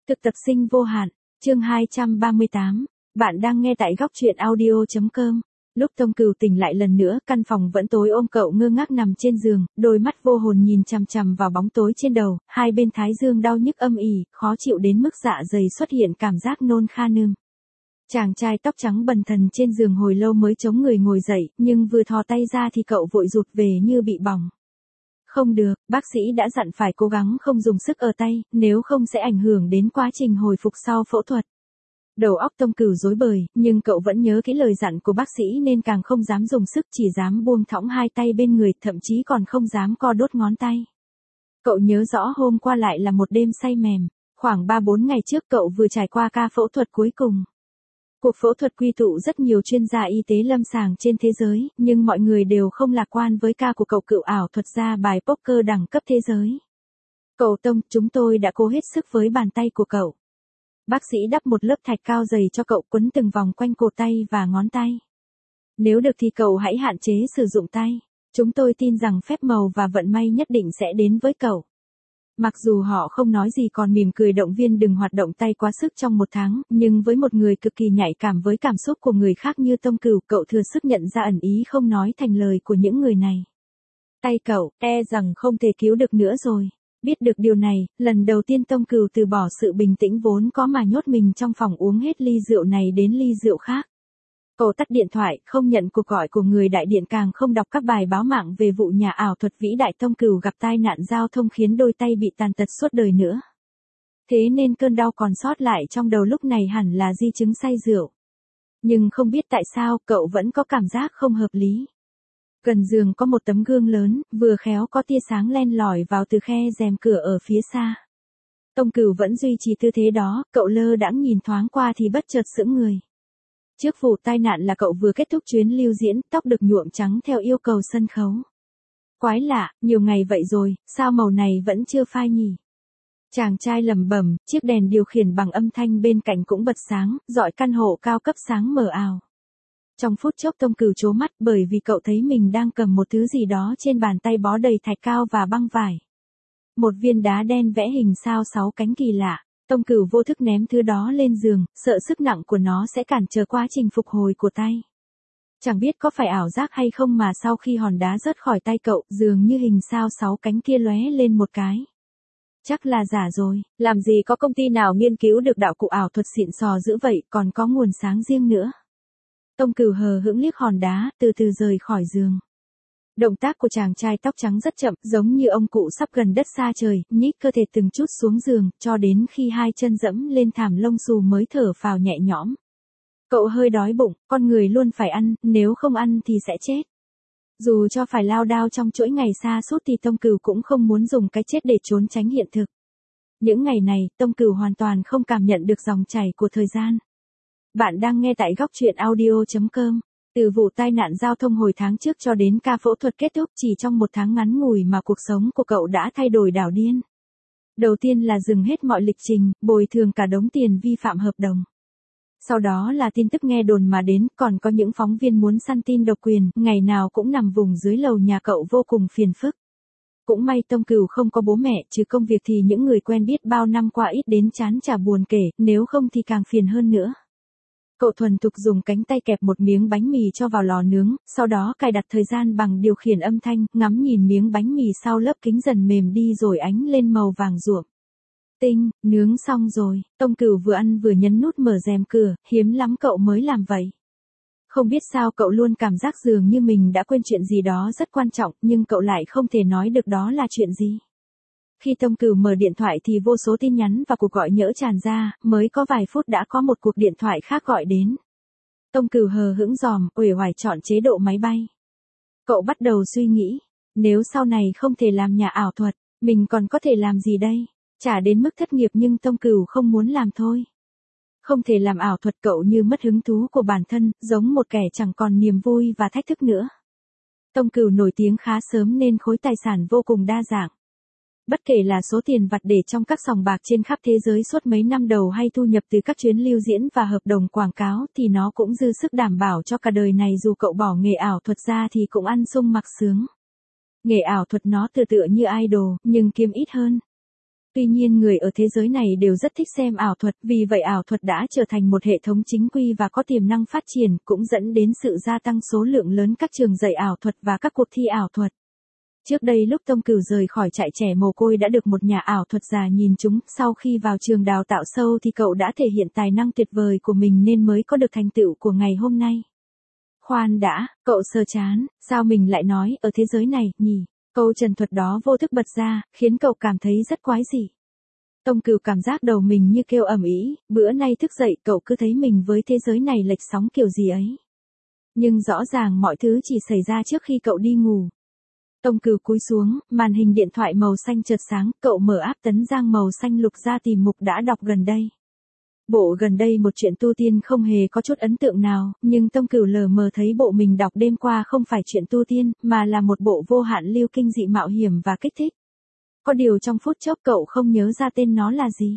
Thực tập sinh vô hạn, chương 238, bạn đang nghe tại góc truyện audio.com. Lúc Tông Cửu tỉnh lại lần nữa, căn phòng vẫn tối ôm cậu ngơ ngác nằm trên giường, đôi mắt vô hồn nhìn chằm chằm vào bóng tối trên đầu, hai bên thái dương đau nhức âm ỉ, khó chịu đến mức dạ dày xuất hiện cảm giác nôn kha nương. Chàng trai tóc trắng bần thần trên giường hồi lâu mới chống người ngồi dậy, nhưng vừa thò tay ra thì cậu vội rụt về như bị bỏng. Không được, bác sĩ đã dặn phải cố gắng không dùng sức ở tay, nếu không sẽ ảnh hưởng đến quá trình hồi phục sau phẫu thuật. Đầu óc Tông Cửu rối bời, nhưng cậu vẫn nhớ kỹ lời dặn của bác sĩ nên càng không dám dùng sức, chỉ dám buông thõng hai tay bên người, thậm chí còn không dám co đốt ngón tay. Cậu nhớ rõ hôm qua lại là một đêm say mềm, khoảng 3-4 ngày trước cậu vừa trải qua ca phẫu thuật cuối cùng. Cuộc phẫu thuật quy tụ rất nhiều chuyên gia y tế lâm sàng trên thế giới, nhưng mọi người đều không lạc quan với ca của cậu cựu ảo thuật gia bài poker đẳng cấp thế giới. Cậu Tông, chúng tôi đã cố hết sức với bàn tay của cậu. Bác sĩ đắp một lớp thạch cao dày cho cậu, quấn từng vòng quanh cổ tay và ngón tay. Nếu được thì cậu hãy hạn chế sử dụng tay. Chúng tôi tin rằng phép màu và vận may nhất định sẽ đến với cậu. Mặc dù họ không nói gì còn mỉm cười động viên đừng hoạt động tay quá sức trong 1 tháng, nhưng với một người cực kỳ nhạy cảm với cảm xúc của người khác như Tông Cửu, cậu thừa sức nhận ra ẩn ý không nói thành lời của những người này. Tay cậu, rằng không thể cứu được nữa rồi. Biết được điều này, lần đầu tiên Tông Cửu từ bỏ sự bình tĩnh vốn có mà nhốt mình trong phòng uống hết ly rượu này đến ly rượu khác. Cậu tắt điện thoại, không nhận cuộc gọi của người đại điện, càng không đọc các bài báo mạng về vụ nhà ảo thuật vĩ đại Tông Cửu gặp tai nạn giao thông khiến đôi tay bị tàn tật suốt đời nữa. Thế nên cơn đau còn sót lại trong đầu lúc này hẳn là di chứng say rượu. Nhưng không biết tại sao cậu vẫn có cảm giác không hợp lý. Gần giường có một tấm gương lớn, vừa khéo có tia sáng len lỏi vào từ khe rèm cửa ở phía xa. Tông Cửu vẫn duy trì tư thế đó, cậu lơ đãng nhìn thoáng qua thì bất chợt sững người. Trước vụ tai nạn là cậu vừa kết thúc chuyến lưu diễn, tóc được nhuộm trắng theo yêu cầu sân khấu. Quái lạ, nhiều ngày vậy rồi, sao màu này vẫn chưa phai nhỉ? Chàng trai lẩm bẩm, chiếc đèn điều khiển bằng âm thanh bên cạnh cũng bật sáng, rọi căn hộ cao cấp sáng mờ ảo. Trong phút chốc Tông Cửu trố mắt bởi vì cậu thấy mình đang cầm một thứ gì đó trên bàn tay bó đầy thạch cao và băng vải. Một viên đá đen vẽ hình sao 6 cánh kỳ lạ. Tông Cửu vô thức ném thứ đó lên giường, sợ sức nặng của nó sẽ cản trở quá trình phục hồi của tay. Chẳng biết có phải ảo giác hay không mà sau khi hòn đá rớt khỏi tay cậu, dường như hình sao 6 cánh kia lóe lên một cái. Chắc là giả rồi, làm gì có công ty nào nghiên cứu được đạo cụ ảo thuật xịn sò dữ vậy, còn có nguồn sáng riêng nữa. Tông Cửu hờ hững liếc hòn đá, từ từ rời khỏi giường. Động tác của chàng trai tóc trắng rất chậm, giống như ông cụ sắp gần đất xa trời, nhích cơ thể từng chút xuống giường, cho đến khi hai chân dẫm lên thảm lông xù mới thở phào nhẹ nhõm. Cậu hơi đói bụng, con người luôn phải ăn, nếu không ăn thì sẽ chết. Dù cho phải lao đao trong chuỗi ngày xa suốt thì Tông Cửu cũng không muốn dùng cái chết để trốn tránh hiện thực. Những ngày này, Tông Cửu hoàn toàn không cảm nhận được dòng chảy của thời gian. Bạn đang nghe tại góc truyện audio.com. Từ vụ tai nạn giao thông hồi tháng trước cho đến ca phẫu thuật kết thúc, chỉ trong 1 tháng ngắn ngủi mà cuộc sống của cậu đã thay đổi đảo điên. Đầu tiên là dừng hết mọi lịch trình, bồi thường cả đống tiền vi phạm hợp đồng. Sau đó là tin tức nghe đồn mà đến, còn có những phóng viên muốn săn tin độc quyền, ngày nào cũng nằm vùng dưới lầu nhà cậu vô cùng phiền phức. Cũng may Tông Cửu không có bố mẹ, trừ công việc thì những người quen biết bao năm qua ít đến chán chả buồn kể, nếu không thì càng phiền hơn nữa. Cậu thuần thục dùng cánh tay kẹp một miếng bánh mì cho vào lò nướng, sau đó cài đặt thời gian bằng điều khiển âm thanh, ngắm nhìn miếng bánh mì sau lớp kính dần mềm đi rồi ánh lên màu vàng ruộm. Tinh, nướng xong rồi, Tông Cửu vừa ăn vừa nhấn nút mở rèm cửa, hiếm lắm cậu mới làm vậy. Không biết sao cậu luôn cảm giác dường như mình đã quên chuyện gì đó rất quan trọng, nhưng cậu lại không thể nói được đó là chuyện gì. Khi Tông Cửu mở điện thoại thì vô số tin nhắn và cuộc gọi nhỡ tràn ra, mới có vài phút đã có một cuộc điện thoại khác gọi đến. Tông Cửu hờ hững dòm, uể oải chọn chế độ máy bay. Cậu bắt đầu suy nghĩ, nếu sau này không thể làm nhà ảo thuật, mình còn có thể làm gì đây? Chả đến mức thất nghiệp nhưng Tông Cửu không muốn làm thôi. Không thể làm ảo thuật cậu như mất hứng thú của bản thân, giống một kẻ chẳng còn niềm vui và thách thức nữa. Tông Cửu nổi tiếng khá sớm nên khối tài sản vô cùng đa dạng. Bất kể là số tiền vặt để trong các sòng bạc trên khắp thế giới suốt mấy năm đầu hay thu nhập từ các chuyến lưu diễn và hợp đồng quảng cáo thì nó cũng dư sức đảm bảo cho cả đời này, dù cậu bỏ nghề ảo thuật ra thì cũng ăn sung mặc sướng. Nghề ảo thuật nó tựa như idol, nhưng kiếm ít hơn. Tuy nhiên người ở thế giới này đều rất thích xem ảo thuật, vì vậy ảo thuật đã trở thành một hệ thống chính quy và có tiềm năng phát triển, cũng dẫn đến sự gia tăng số lượng lớn các trường dạy ảo thuật và các cuộc thi ảo thuật. Trước đây lúc Tông Cửu rời khỏi trại trẻ mồ côi đã được một nhà ảo thuật già nhìn trúng, sau khi vào trường đào tạo sâu thì cậu đã thể hiện tài năng tuyệt vời của mình nên mới có được thành tựu của ngày hôm nay. Khoan đã, cậu sờ chán, sao mình lại nói ở thế giới này, nhỉ? Câu trần thuật đó vô thức bật ra, khiến cậu cảm thấy rất quái dị. Tông Cửu cảm giác đầu mình như kêu ầm ĩ, bữa nay thức dậy cậu cứ thấy mình với thế giới này lệch sóng kiểu gì ấy. Nhưng rõ ràng mọi thứ chỉ xảy ra trước khi cậu đi ngủ. Tông Cửu cúi xuống, màn hình điện thoại màu xanh chợt sáng, cậu mở app Tấn Giang màu xanh lục ra tìm mục đã đọc gần đây. Bộ gần đây một chuyện tu tiên không hề có chút ấn tượng nào, nhưng Tông Cửu lờ mờ thấy bộ mình đọc đêm qua không phải chuyện tu tiên, mà là một bộ vô hạn lưu kinh dị mạo hiểm và kích thích. Có điều trong phút chốc cậu không nhớ ra tên nó là gì.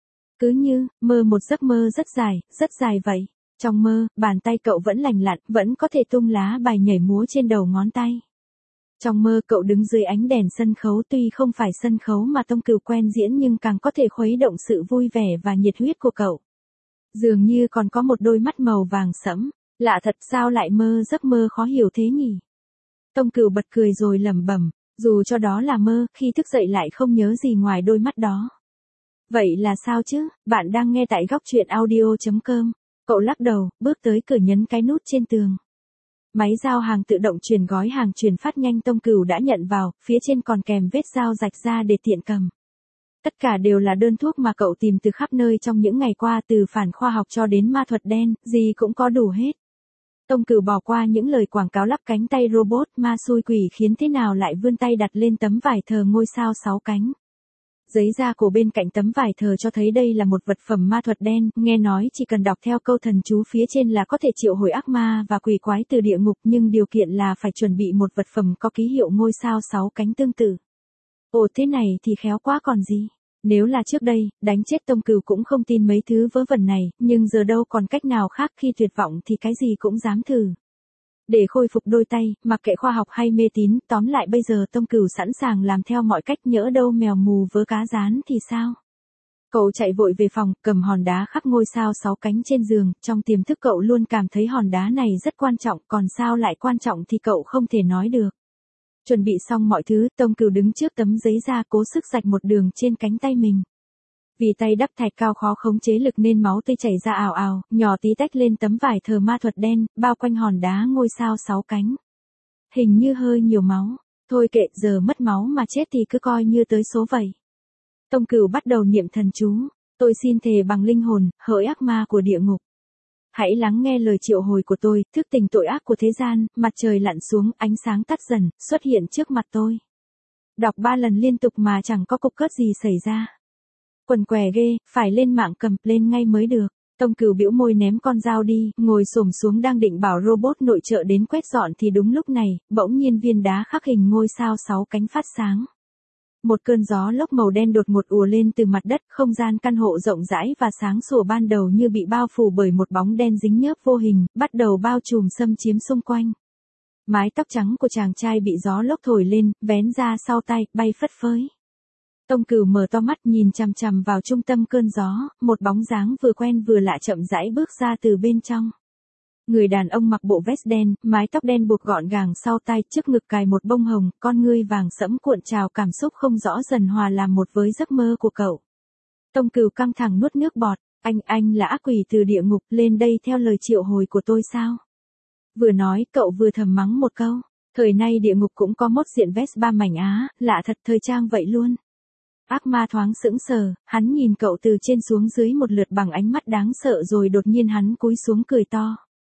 Cứ như, mơ một giấc mơ rất dài vậy. Trong mơ, bàn tay cậu vẫn lành lặn, vẫn có thể tung lá bài nhảy múa trên đầu ngón tay. Trong mơ cậu đứng dưới ánh đèn sân khấu, tuy không phải sân khấu mà Tông Cửu quen diễn nhưng càng có thể khuấy động sự vui vẻ và nhiệt huyết của cậu. Dường như còn có một đôi mắt màu vàng sẫm, lạ thật sao lại mơ giấc mơ khó hiểu thế nhỉ? Tông Cửu bật cười rồi lẩm bẩm, dù cho đó là mơ, khi thức dậy lại không nhớ gì ngoài đôi mắt đó. Vậy là sao chứ? Bạn đang nghe tại góc truyện audio.com. Cậu lắc đầu, bước tới cửa nhấn cái nút trên tường. Máy giao hàng tự động chuyển gói hàng chuyển phát nhanh Tông Cửu đã nhận vào, phía trên còn kèm vết dao rạch ra để tiện cầm. Tất cả đều là đơn thuốc mà cậu tìm từ khắp nơi trong những ngày qua, từ phản khoa học cho đến ma thuật đen, gì cũng có đủ hết. Tông Cửu bỏ qua những lời quảng cáo lắp cánh tay robot ma xui quỷ khiến thế nào lại vươn tay đặt lên tấm vải thờ ngôi sao 6 cánh. Giấy da cổ bên cạnh tấm vải thờ cho thấy đây là một vật phẩm ma thuật đen, nghe nói chỉ cần đọc theo câu thần chú phía trên là có thể triệu hồi ác ma và quỷ quái từ địa ngục, nhưng điều kiện là phải chuẩn bị một vật phẩm có ký hiệu ngôi sao 6 cánh tương tự. Ồ, thế này thì khéo quá còn gì. Nếu là trước đây, đánh chết Tông Cửu cũng không tin mấy thứ vớ vẩn này, nhưng giờ đâu còn cách nào khác, khi tuyệt vọng thì cái gì cũng dám thử. Để khôi phục đôi tay, mặc kệ khoa học hay mê tín, tóm lại bây giờ Tông Cửu sẵn sàng làm theo mọi cách, nhỡ đâu mèo mù vớ cá rán thì sao? Cậu chạy vội về phòng, cầm hòn đá khắc ngôi sao 6 cánh trên giường, trong tiềm thức cậu luôn cảm thấy hòn đá này rất quan trọng, còn sao lại quan trọng thì cậu không thể nói được. Chuẩn bị xong mọi thứ, Tông Cửu đứng trước tấm giấy da cố sức rạch một đường trên cánh tay mình. Vì tay đắp thạch cao khó khống chế lực nên máu tươi chảy ra ào ào, nhỏ tí tách lên tấm vải thờ ma thuật đen, bao quanh hòn đá ngôi sao 6 cánh. Hình như hơi nhiều máu. Thôi kệ, giờ mất máu mà chết thì cứ coi như tới số vậy. Tông Cửu bắt đầu niệm thần chú. Tôi xin thề bằng linh hồn, hỡi ác ma của địa ngục. Hãy lắng nghe lời triệu hồi của tôi, thức tỉnh tội ác của thế gian, mặt trời lặn xuống, ánh sáng tắt dần, xuất hiện trước mặt tôi. Đọc 3 lần liên tục mà chẳng có cục cớt gì xảy ra. Quần què ghê, phải lên mạng cầm lên ngay mới được. Tông Cửu bĩu môi ném con dao đi, ngồi xổm xuống đang định bảo robot nội trợ đến quét dọn thì đúng lúc này, bỗng nhiên viên đá khắc hình ngôi sao 6 cánh phát sáng. Một cơn gió lốc màu đen đột ngột ùa lên từ mặt đất, không gian căn hộ rộng rãi và sáng sủa ban đầu như bị bao phủ bởi một bóng đen dính nhớp vô hình, bắt đầu bao trùm xâm chiếm xung quanh. Mái tóc trắng của chàng trai bị gió lốc thổi lên, vén ra sau tay, bay phất phới. Tông Cửu mở to mắt nhìn chằm chằm vào trung tâm cơn gió, một bóng dáng vừa quen vừa lạ chậm rãi bước ra từ bên trong. Người đàn ông mặc bộ vest đen, mái tóc đen buộc gọn gàng sau tai, trước ngực cài một bông hồng, con ngươi vàng sẫm cuộn trào cảm xúc không rõ dần hòa làm một với giấc mơ của cậu. Tông Cửu căng thẳng nuốt nước bọt, anh là ác quỷ từ địa ngục, lên đây theo lời triệu hồi của tôi sao? Vừa nói, cậu vừa thầm mắng một câu, thời nay địa ngục cũng có mốt diện vest 3 mảnh á, lạ thật, thời trang vậy luôn. Ác ma thoáng sững sờ, hắn nhìn cậu từ trên xuống dưới một lượt bằng ánh mắt đáng sợ rồi đột nhiên hắn cúi xuống cười to.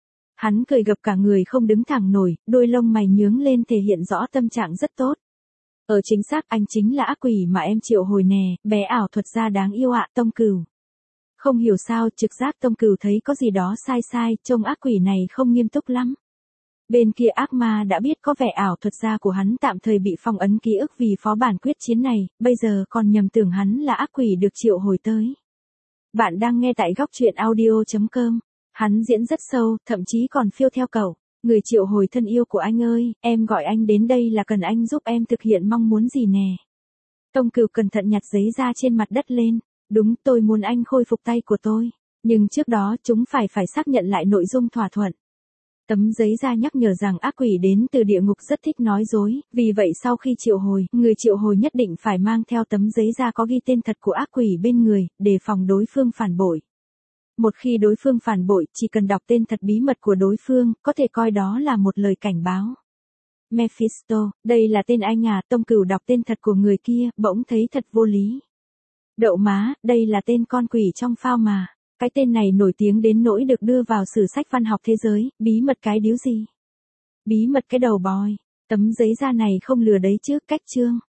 Hắn cười gập cả người không đứng thẳng nổi, đôi lông mày nhướng lên thể hiện rõ tâm trạng rất tốt. Chính xác, anh chính là ác quỷ mà em triệu hồi nè, bé ảo thuật gia đáng yêu ạ. Tông Cửu. Không hiểu sao, trực giác Tông Cửu thấy có gì đó sai, trông ác quỷ này không nghiêm túc lắm. Bên kia ác ma đã biết có vẻ ảo thuật gia của hắn tạm thời bị phong ấn ký ức vì phó bản quyết chiến này, bây giờ còn nhầm tưởng hắn là ác quỷ được triệu hồi tới. Bạn đang nghe tại góc truyện audio.com. Hắn diễn rất sâu, thậm chí còn phiêu theo cậu. Người triệu hồi thân yêu của anh ơi, em gọi anh đến đây là cần anh giúp em thực hiện mong muốn gì nè. Tông Cửu cẩn thận nhặt giấy ra trên mặt đất lên. Đúng, tôi muốn anh khôi phục tay của tôi. Nhưng trước đó chúng phải xác nhận lại nội dung thỏa thuận. Tấm giấy da nhắc nhở rằng ác quỷ đến từ địa ngục rất thích nói dối, vì vậy sau khi triệu hồi, người triệu hồi nhất định phải mang theo tấm giấy da có ghi tên thật của ác quỷ bên người, để phòng đối phương phản bội. Một khi đối phương phản bội, chỉ cần đọc tên thật bí mật của đối phương, có thể coi đó là một lời cảnh báo. Mephisto, đây là tên anh à? Tông Cửu đọc tên thật của người kia, bỗng thấy thật vô lý. Đậu má, đây là tên con quỷ trong phao mà. Cái tên này nổi tiếng đến nỗi được đưa vào sử sách văn học thế giới, bí mật cái điếu gì? Bí mật cái đầu bòi, tấm giấy da này không lừa đấy chứ, cách chương.